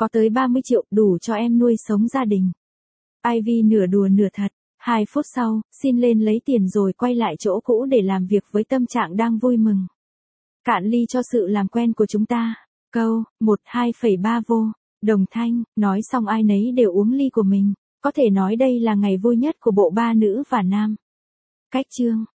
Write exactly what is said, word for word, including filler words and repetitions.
Có tới ba mươi triệu, đủ cho em nuôi sống gia đình. Ivy nửa đùa nửa thật. Hai phút sau, xin lên lấy tiền rồi quay lại chỗ cũ để làm việc với tâm trạng đang vui mừng. Cạn ly cho sự làm quen của chúng ta. Câu, một hai phẩy ba vô. Đồng thanh, nói xong ai nấy đều uống ly của mình. Có thể nói đây là ngày vui nhất của bộ ba nữ và nam. Cách chương.